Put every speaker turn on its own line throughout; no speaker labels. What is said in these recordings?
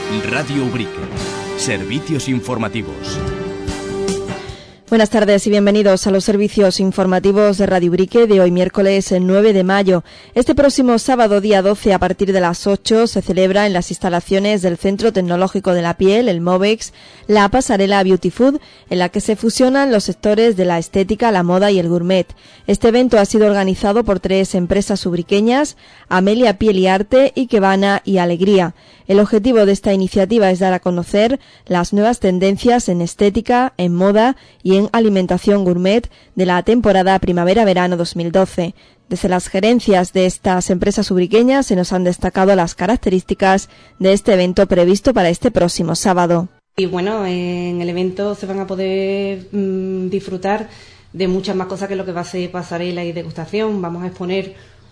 Radio Ubrique. Servicios informativos.
Buenas tardes y bienvenidos a los servicios informativos de Radio Ubrique de hoy miércoles 9 de mayo. Este próximo sábado día 12 a partir de las 8 se celebra en las instalaciones del Centro Tecnológico de la Piel, el MOVEX, la pasarela Beauty Food, en la que se fusionan los sectores de la estética, la moda y el gourmet. Este evento ha sido organizado por 3 empresas ubriqueñas, Amelia Piel y Arte, Ikebana y Alegría. El objetivo de esta iniciativa es dar a conocer las nuevas tendencias en estética, en moda y en alimentación gourmet de la temporada primavera-verano 2012. Desde las gerencias de estas empresas ubriqueñas se nos han destacado las características de este evento previsto para este próximo sábado.
Y bueno, en el evento se van a poder disfrutar de muchas más cosas que lo que va a ser pasarela y degustación. Vamos a exponer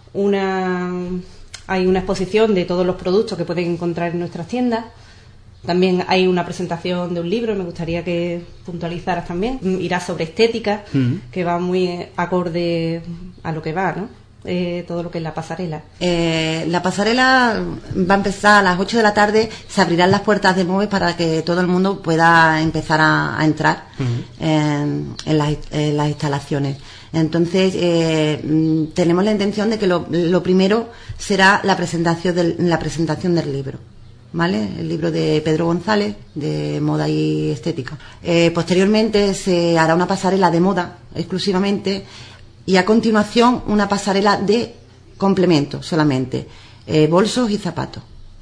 hay una exposición de todos los productos que pueden encontrar en nuestras tiendas. También hay una presentación de un libro, me gustaría que puntualizaras también. Irá sobre estética, que va muy acorde a lo que va, ¿no? Todo lo que es la pasarela.
La pasarela va a empezar a las 8 de la tarde, se abrirán las puertas de MOVEX para que todo el mundo pueda empezar a entrar en las instalaciones. Entonces, tenemos la intención de que lo primero será la presentación del libro, ¿vale? El libro de Pedro González, de moda y estética. Posteriormente se hará una pasarela de moda exclusivamente y a continuación una pasarela de complemento solamente, bolsos y zapatos.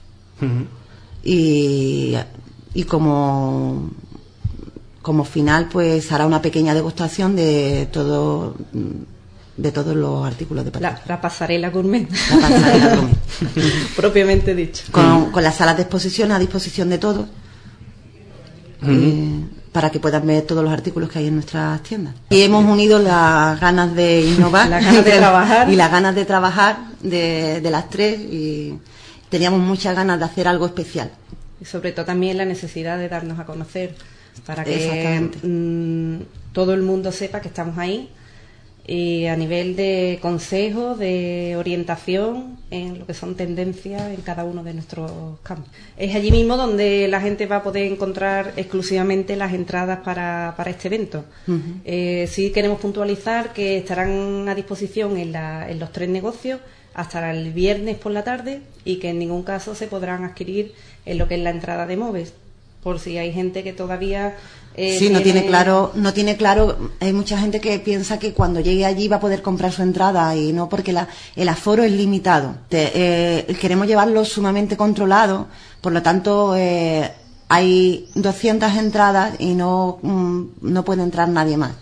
Y como final pues hará una pequeña degustación de todos los artículos de pasarela.
La pasarela gourmet.
La pasarela gourmet.
Propiamente dicho.
Con las salas de exposición a disposición de todos, para que puedan ver todos los artículos que hay en nuestras tiendas. Y hemos unido las ganas de innovar
las ganas de trabajar
y las ganas de trabajar de las tres, y teníamos muchas ganas de hacer algo especial.
Y sobre todo también la necesidad de darnos a conocer, para que todo el mundo sepa que estamos ahí, y a nivel de consejo, de orientación en lo que son tendencias en cada uno de nuestros campos. Es allí mismo donde la gente va a poder encontrar exclusivamente las entradas para este evento. Sí queremos puntualizar que estarán a disposición en los 3 negocios hasta el viernes por la tarde, y que en ningún caso se podrán adquirir en lo que es la entrada de MOVEX, por si hay gente que todavía
no tiene claro. Hay mucha gente que piensa que cuando llegue allí va a poder comprar su entrada, y no, porque el aforo es limitado. Queremos llevarlo sumamente controlado, por lo tanto hay 200 entradas y no puede entrar nadie más.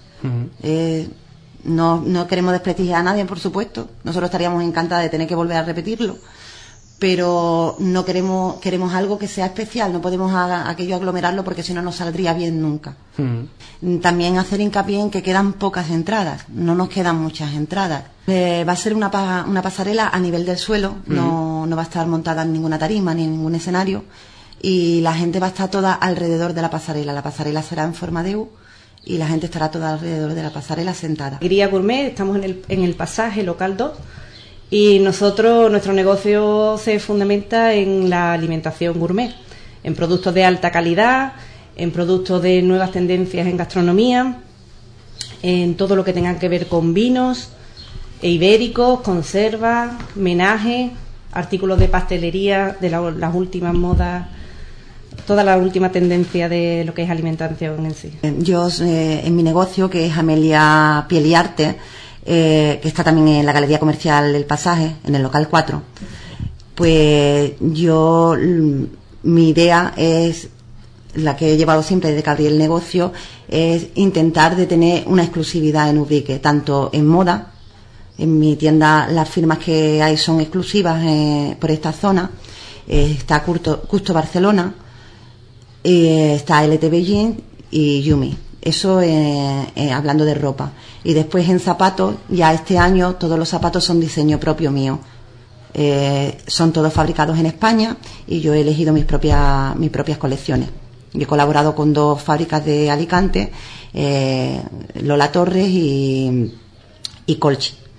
No queremos desprestigiar a nadie, por supuesto. Nosotros estaríamos encantados de tener que volver a repetirlo, pero no queremos algo que sea especial. No podemos aquello aglomerarlo, porque si no nos saldría bien nunca. También hacer hincapié en que quedan pocas entradas, no nos quedan muchas entradas. Va a ser una pasarela a nivel del suelo, no va a estar montada en ninguna tarima ni en ningún escenario, y la gente va a estar toda alrededor de la pasarela. La pasarela será en forma de U y la gente estará toda alrededor de la pasarela sentada.
Alegría Gourmet, estamos en el pasaje local 2. Y nuestro negocio se fundamenta en la alimentación gourmet, en productos de alta calidad, en productos de nuevas tendencias en gastronomía, en todo lo que tenga que ver con vinos, ibéricos, conservas, menaje, artículos de pastelería, de las últimas modas, toda la última tendencia de lo que es alimentación en sí.
Yo, en mi negocio, que es Amelia Piel y Arte, que está también en la Galería Comercial El Pasaje, en el local 4, pues mi idea es la que he llevado siempre desde que abrí el negocio, es intentar de tener una exclusividad en Ubrique, tanto en moda. En mi tienda las firmas que hay son exclusivas por esta zona. Está Custo Barcelona, está LTV Jeans y Yumi. Eso hablando de ropa. Y después en zapatos, ya este año todos los zapatos son diseño propio mío. Son todos fabricados en España, y yo he elegido mis propias colecciones. Yo he colaborado con 2 fábricas de Alicante, Lola Torres y Colchi.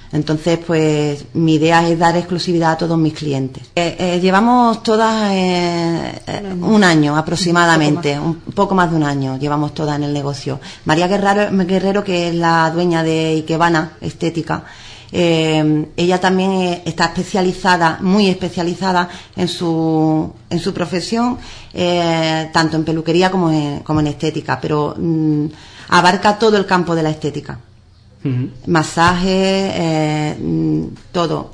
Entonces, pues mi idea es dar exclusividad a todos mis clientes. Llevamos todas un año aproximadamente, un poco más de un año llevamos todas en el negocio. María Guerrero, que es la dueña de Ikebana Estética, ella también está especializada, muy especializada en su profesión, tanto en peluquería como en estética, pero abarca todo el campo de la estética. Masaje, todo.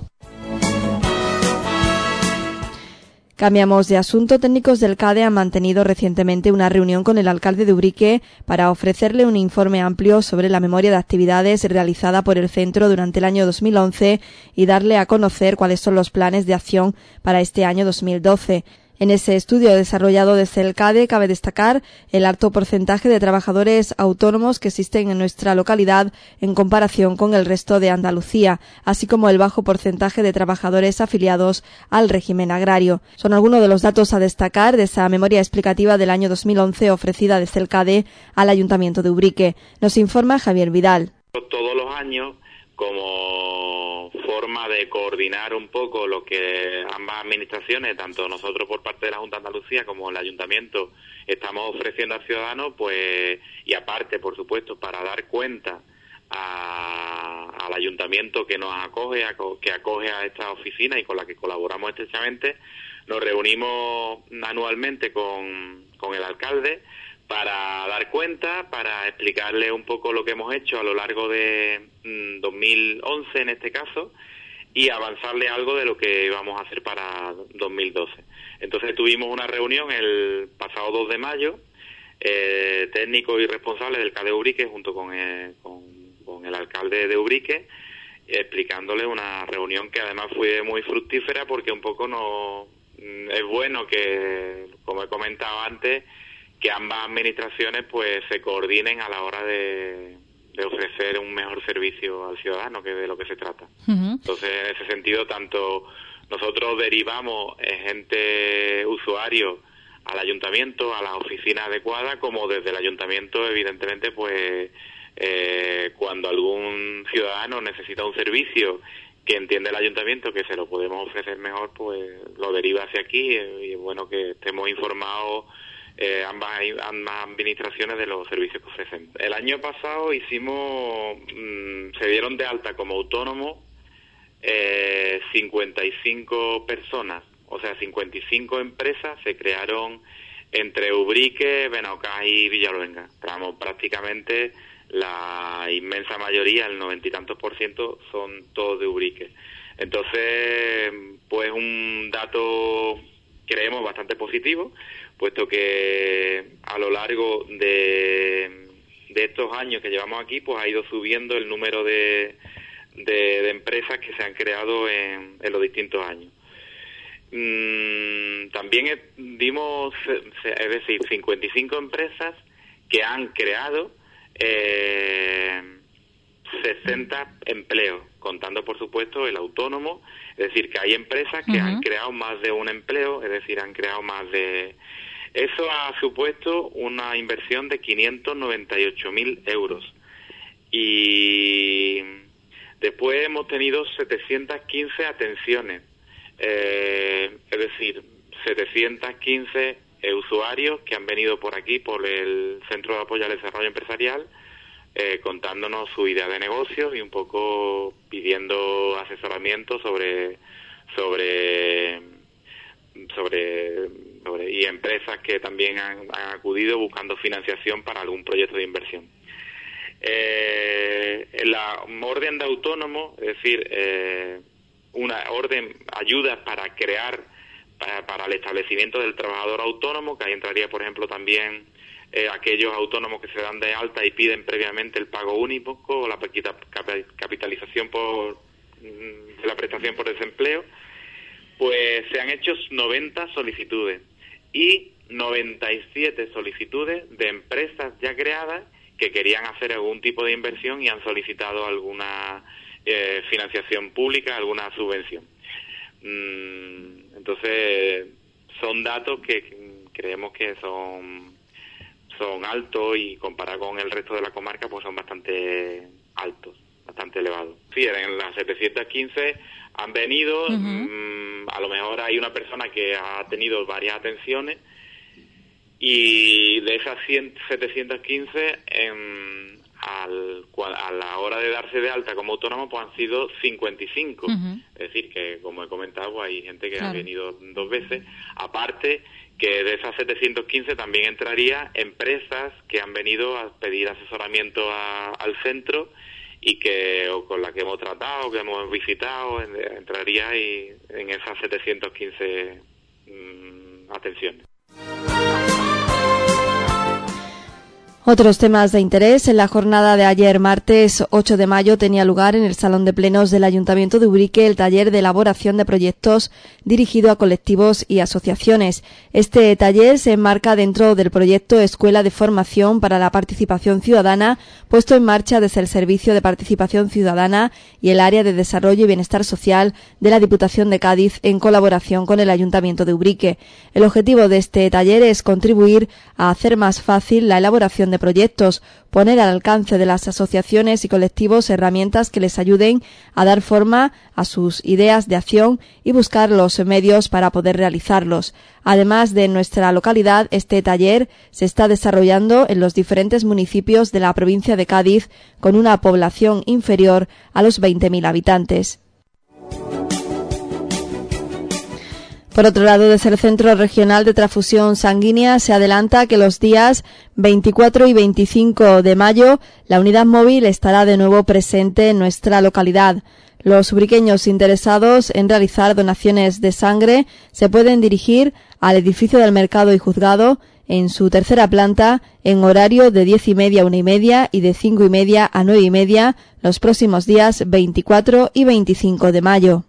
Cambiamos de asunto. Técnicos del CADE han mantenido recientemente una reunión con el alcalde de Ubrique para ofrecerle un informe amplio sobre la memoria de actividades realizada por el centro durante el año 2011 y darle a conocer cuáles son los planes de acción para este año 2012. En ese estudio desarrollado desde el CADE cabe destacar el alto porcentaje de trabajadores autónomos que existen en nuestra localidad en comparación con el resto de Andalucía, así como el bajo porcentaje de trabajadores afiliados al régimen agrario. Son algunos de los datos a destacar de esa memoria explicativa del año 2011 ofrecida desde el CADE al Ayuntamiento de Ubrique. Nos informa Javier Vidal.
Todos los años, como forma de coordinar un poco lo que ambas administraciones, tanto nosotros por parte de la Junta de Andalucía como el Ayuntamiento, estamos ofreciendo al ciudadano, pues, y aparte, por supuesto, para dar cuenta al Ayuntamiento que nos acoge, que acoge a esta oficina y con la que colaboramos estrechamente, nos reunimos anualmente con el alcalde para dar cuenta, para explicarle un poco lo que hemos hecho a lo largo de 2011 en este caso, y avanzarle algo de lo que vamos a hacer para 2012. Entonces tuvimos una reunión el pasado 2 de mayo, técnicos y responsables del CADE de Ubrique junto con el alcalde de Ubrique, explicándole una reunión que además fue muy fructífera porque un poco es bueno que, como he comentado antes, que ambas administraciones pues se coordinen a la hora de ofrecer un mejor servicio al ciudadano, que es de lo que se trata. Entonces, en ese sentido, tanto nosotros derivamos gente, usuario, al ayuntamiento, a la oficina adecuada, como desde el ayuntamiento, evidentemente, pues cuando algún ciudadano necesita un servicio que entiende el ayuntamiento que se lo podemos ofrecer mejor, pues lo deriva hacia aquí, y es bueno que estemos informados ambas administraciones de los servicios que ofrecen. El año pasado se dieron de alta como autónomos 55 personas, o sea, 55 empresas se crearon entre Ubrique, Benaucá y Villaluenga. Prácticamente la inmensa mayoría, el 90 y tantos %, son todos de Ubrique. Entonces, pues un dato creemos bastante positivo, puesto que a lo largo de estos años que llevamos aquí, pues ha ido subiendo el número de empresas que se han creado en los distintos años. También dimos, es decir, 55 empresas que han creado 60 empleos, contando por supuesto el autónomo, es decir, que hay empresas que han creado más de un empleo, es decir, han creado más de... Eso ha supuesto una inversión de 598.000 euros. Y después hemos tenido 715 atenciones, es decir, 715 usuarios que han venido por aquí, por el Centro de Apoyo al Desarrollo Empresarial, contándonos su idea de negocio y un poco pidiendo asesoramiento sobre y empresas que también han acudido buscando financiación para algún proyecto de inversión. La orden de autónomo, es decir, una orden, ayudas para crear, para el establecimiento del trabajador autónomo, que ahí entraría, por ejemplo, también aquellos autónomos que se dan de alta y piden previamente el pago único o la capitalización por la prestación por desempleo. Pues se han hecho 90 solicitudes y 97 solicitudes de empresas ya creadas que querían hacer algún tipo de inversión y han solicitado alguna financiación pública, alguna subvención. Entonces, son datos que creemos que son altos y comparado con el resto de la comarca, pues son bastante altos. bastante elevado. Sí, en las 715 han venido, a lo mejor hay una persona que ha tenido varias atenciones, y de esas 715, a la hora de darse de alta como autónomo, pues han sido 55. Es decir, que como he comentado, hay gente que ha venido 2 veces. Aparte, que de esas 715 también entraría empresas que han venido a pedir asesoramiento al centro y o con la que hemos tratado, que hemos visitado, entraría en esas 715 atenciones.
Otros temas de interés. En la jornada de ayer, martes 8 de mayo, tenía lugar en el Salón de Plenos del Ayuntamiento de Ubrique el taller de elaboración de proyectos dirigido a colectivos y asociaciones. Este taller se enmarca dentro del proyecto Escuela de Formación para la Participación Ciudadana, puesto en marcha desde el Servicio de Participación Ciudadana y el Área de Desarrollo y Bienestar Social de la Diputación de Cádiz en colaboración con el Ayuntamiento de Ubrique. El objetivo de este taller es contribuir a hacer más fácil la elaboración de proyectos, poner al alcance de las asociaciones y colectivos herramientas que les ayuden a dar forma a sus ideas de acción y buscar los medios para poder realizarlos. Además de en nuestra localidad, este taller se está desarrollando en los diferentes municipios de la provincia de Cádiz con una población inferior a los 20.000 habitantes. Por otro lado, desde el Centro Regional de Transfusión Sanguínea se adelanta que los días 24 y 25 de mayo la unidad móvil estará de nuevo presente en nuestra localidad. Los ubriqueños interesados en realizar donaciones de sangre se pueden dirigir al edificio del Mercado y Juzgado en su tercera planta en horario de 10:30 a 1:30 y de 5:30 a 9:30 los próximos días 24 y 25 de mayo.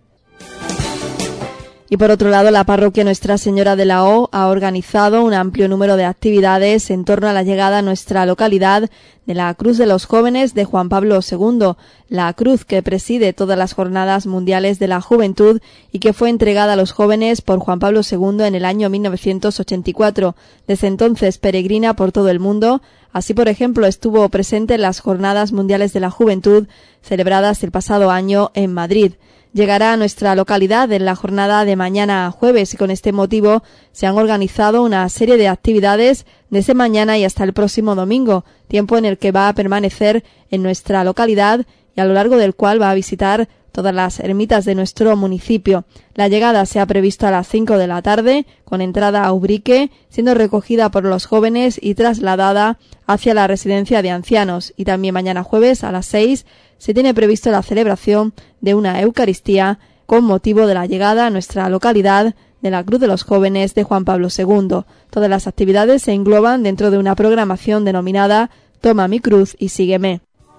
Y por otro lado, la parroquia Nuestra Señora de la O ha organizado un amplio número de actividades en torno a la llegada a nuestra localidad de la Cruz de los Jóvenes de Juan Pablo II, la cruz que preside todas las Jornadas Mundiales de la Juventud y que fue entregada a los jóvenes por Juan Pablo II en el año 1984. Desde entonces peregrina por todo el mundo. Así, por ejemplo, estuvo presente en las Jornadas Mundiales de la Juventud celebradas el pasado año en Madrid. Llegará a nuestra localidad en la jornada de mañana jueves y con este motivo se han organizado una serie de actividades desde mañana y hasta el próximo domingo, tiempo en el que va a permanecer en nuestra localidad y a lo largo del cual va a visitar todas las ermitas de nuestro municipio. La llegada se ha previsto a las 5 de la tarde, con entrada a Ubrique, siendo recogida por los jóvenes y trasladada hacia la residencia de ancianos. Y también mañana jueves a las 6 se tiene previsto la celebración de una Eucaristía con motivo de la llegada a nuestra localidad de la Cruz de los Jóvenes de Juan Pablo II. Todas las actividades se engloban dentro de una programación denominada Toma mi cruz y sígueme.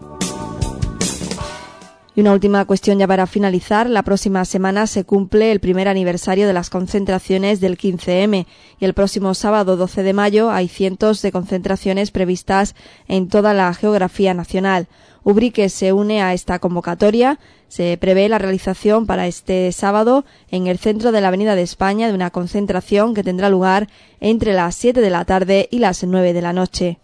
Y una última cuestión ya para finalizar. La próxima semana se cumple el primer aniversario de las concentraciones del 15M y el próximo sábado 12 de mayo hay cientos de concentraciones previstas en toda la geografía nacional. Ubrique se une a esta convocatoria. Se prevé la realización para este sábado en el centro de la Avenida de España de una concentración que tendrá lugar entre las 7 de la tarde y las 9 de la noche.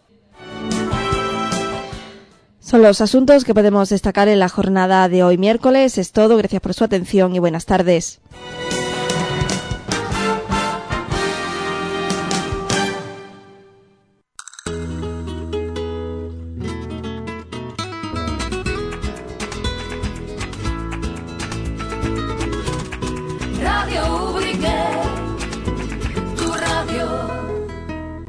Son los asuntos que podemos destacar en la jornada de hoy miércoles. Es todo. Gracias por su atención y buenas tardes.